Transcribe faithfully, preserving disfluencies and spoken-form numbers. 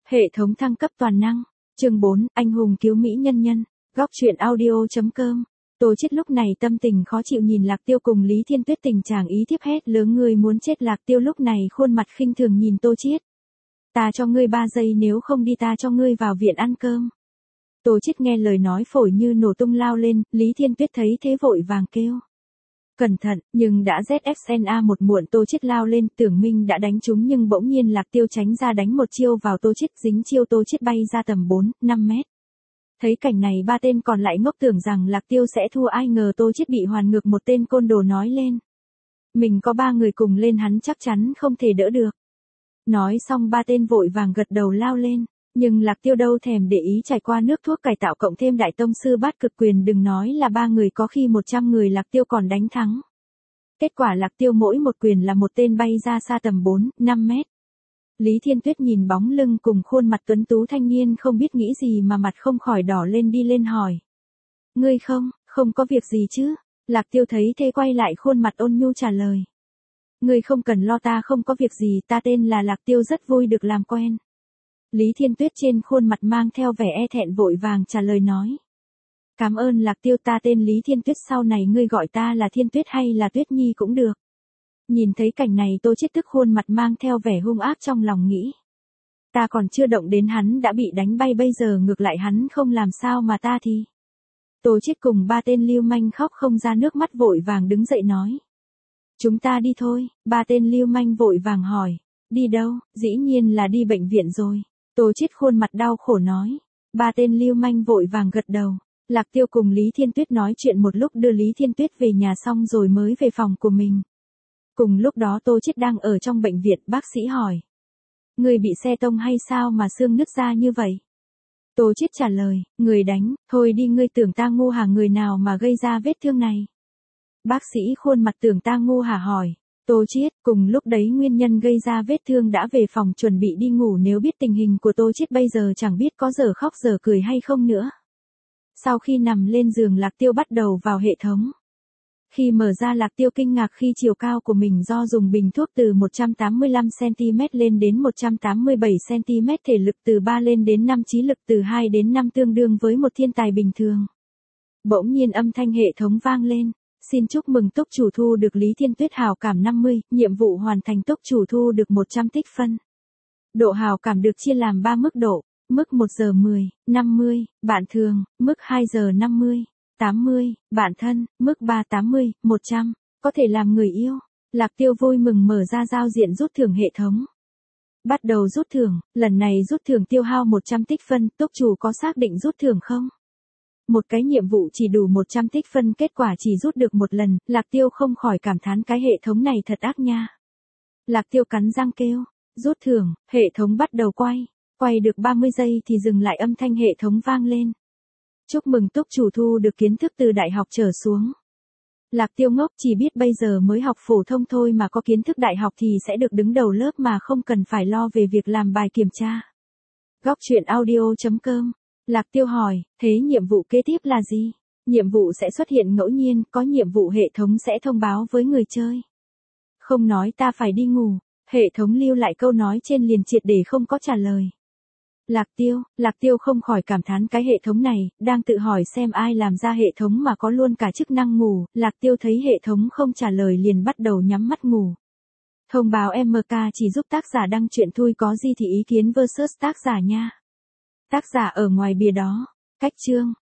Hệ thống thăng cấp toàn năng. Chương bốn, anh hùng cứu mỹ nhân nhân. Góc truyện audio.com. Tô Chiết lúc này tâm tình khó chịu nhìn Lạc Tiêu cùng Lý Thiên Tuyết tình trạng ý thiếp hét lớn người muốn chết. Lạc Tiêu lúc này khuôn mặt khinh thường nhìn Tô Chiết. Ta cho ngươi ba giây, nếu không đi ta cho ngươi vào viện ăn cơm. Tô Chiết nghe lời nói phổi như nổ tung lao lên, Lý Thiên Tuyết thấy thế vội vàng kêu. Cẩn thận, nhưng đã Z F N A một muộn. Tô Chiết lao lên, tưởng Minh đã đánh trúng nhưng bỗng nhiên Lạc Tiêu tránh ra đánh một chiêu vào Tô Chiết, dính chiêu Tô Chiết bay ra tầm bốn, năm mét. Thấy cảnh này ba tên còn lại ngốc tưởng rằng Lạc Tiêu sẽ thua, ai ngờ Tô Chiết bị hoàn ngược một tên côn đồ nói lên. Mình có ba người cùng lên hắn chắc chắn không thể đỡ được. Nói xong ba tên vội vàng gật đầu lao lên. Nhưng Lạc Tiêu đâu thèm để ý, trải qua nước thuốc cải tạo cộng thêm đại tông sư bát cực quyền, đừng nói là ba người, có khi một trăm người Lạc Tiêu còn đánh thắng. Kết quả Lạc Tiêu mỗi một quyền là một tên bay ra xa tầm bốn, năm mét. Lý Thiên Tuyết nhìn bóng lưng cùng khuôn mặt tuấn tú thanh niên không biết nghĩ gì mà mặt không khỏi đỏ lên, đi lên hỏi. Ngươi không, không có việc gì chứ? Lạc Tiêu thấy thế quay lại khuôn mặt ôn nhu trả lời. Ngươi không cần lo, ta không có việc gì, ta tên là Lạc Tiêu, rất vui được làm quen. Lý Thiên Tuyết trên khuôn mặt mang theo vẻ e thẹn vội vàng trả lời nói. Cảm ơn Lạc Tiêu, ta tên Lý Thiên Tuyết, sau này ngươi gọi ta là Thiên Tuyết hay là Tuyết Nhi cũng được. Nhìn thấy cảnh này Tô Chiết tức khuôn mặt mang theo vẻ hung ác, trong lòng nghĩ. Ta còn chưa động đến hắn đã bị đánh bay, bây giờ ngược lại hắn không làm sao mà ta thì. Tô Chiết cùng ba tên lưu manh khóc không ra nước mắt vội vàng đứng dậy nói. Chúng ta đi thôi. Ba tên lưu manh vội vàng hỏi. Đi đâu? Dĩ nhiên là đi bệnh viện rồi. Tô Chiết khuôn mặt đau khổ nói. Ba tên lưu manh vội vàng gật đầu. Lạc Tiêu cùng Lý Thiên Tuyết nói chuyện một lúc, đưa Lý Thiên Tuyết về nhà xong rồi mới về phòng của mình. Cùng lúc đó Tô Chiết đang ở trong bệnh viện, bác sĩ hỏi. Người bị xe tông hay sao mà xương nứt ra như vậy? Tô Chiết trả lời, người đánh, thôi đi, ngươi tưởng ta ngu hả, người nào mà gây ra vết thương này? Bác sĩ khuôn mặt tưởng ta ngu hả hỏi. Tô Chiết, cùng lúc đấy nguyên nhân gây ra vết thương đã về phòng chuẩn bị đi ngủ, nếu biết tình hình của Tô Chiết bây giờ chẳng biết có giờ khóc giờ cười hay không nữa. Sau khi nằm lên giường Lạc Tiêu bắt đầu vào hệ thống. Khi mở ra Lạc Tiêu kinh ngạc khi chiều cao của mình do dùng bình thuốc từ một trăm tám mươi lăm xăng ti mét lên đến một trăm tám mươi bảy xăng ti mét, thể lực từ ba lên đến năm, trí lực từ hai đến năm, tương đương với một thiên tài bình thường. Bỗng nhiên âm thanh hệ thống vang lên. Xin chúc mừng túc chủ thu được Lý Thiên Tuyết hào cảm năm mươi, nhiệm vụ hoàn thành, túc chủ thu được một trăm tích phân. Độ hào cảm được chia làm ba mức độ, mức một giờ mười, năm mươi, bạn thường, mức hai giờ năm mươi, tám mươi, bạn thân, mức ba tám mươi, một trăm, có thể làm người yêu. Lạc Tiêu vui mừng mở ra giao diện rút thưởng hệ thống. Bắt đầu rút thưởng, lần này rút thưởng tiêu hao một trăm tích phân, túc chủ có xác định rút thưởng không? Một cái nhiệm vụ chỉ đủ một trăm tích phân, kết quả chỉ rút được một lần, Lạc Tiêu không khỏi cảm thán cái hệ thống này thật ác nha. Lạc Tiêu cắn răng kêu, rút thưởng, hệ thống bắt đầu quay, quay được ba mươi giây thì dừng lại, âm thanh hệ thống vang lên. Chúc mừng túc chủ thu được kiến thức từ đại học trở xuống. Lạc Tiêu ngốc, chỉ biết bây giờ mới học phổ thông thôi mà có kiến thức đại học thì sẽ được đứng đầu lớp mà không cần phải lo về việc làm bài kiểm tra. Góc truyện audio.com. Lạc Tiêu hỏi, thế nhiệm vụ kế tiếp là gì? Nhiệm vụ sẽ xuất hiện ngẫu nhiên, có nhiệm vụ hệ thống sẽ thông báo với người chơi. Không nói, ta phải đi ngủ. Hệ thống lưu lại câu nói trên liền triệt để không có trả lời. Lạc Tiêu, Lạc Tiêu không khỏi cảm thán cái hệ thống này, đang tự hỏi xem ai làm ra hệ thống mà có luôn cả chức năng ngủ. Lạc Tiêu thấy hệ thống không trả lời liền bắt đầu nhắm mắt ngủ. Thông báo em ca chỉ giúp tác giả đăng truyện thôi, có gì thì ý kiến versus tác giả nha. Tác giả ở ngoài bìa đó. Cách chương.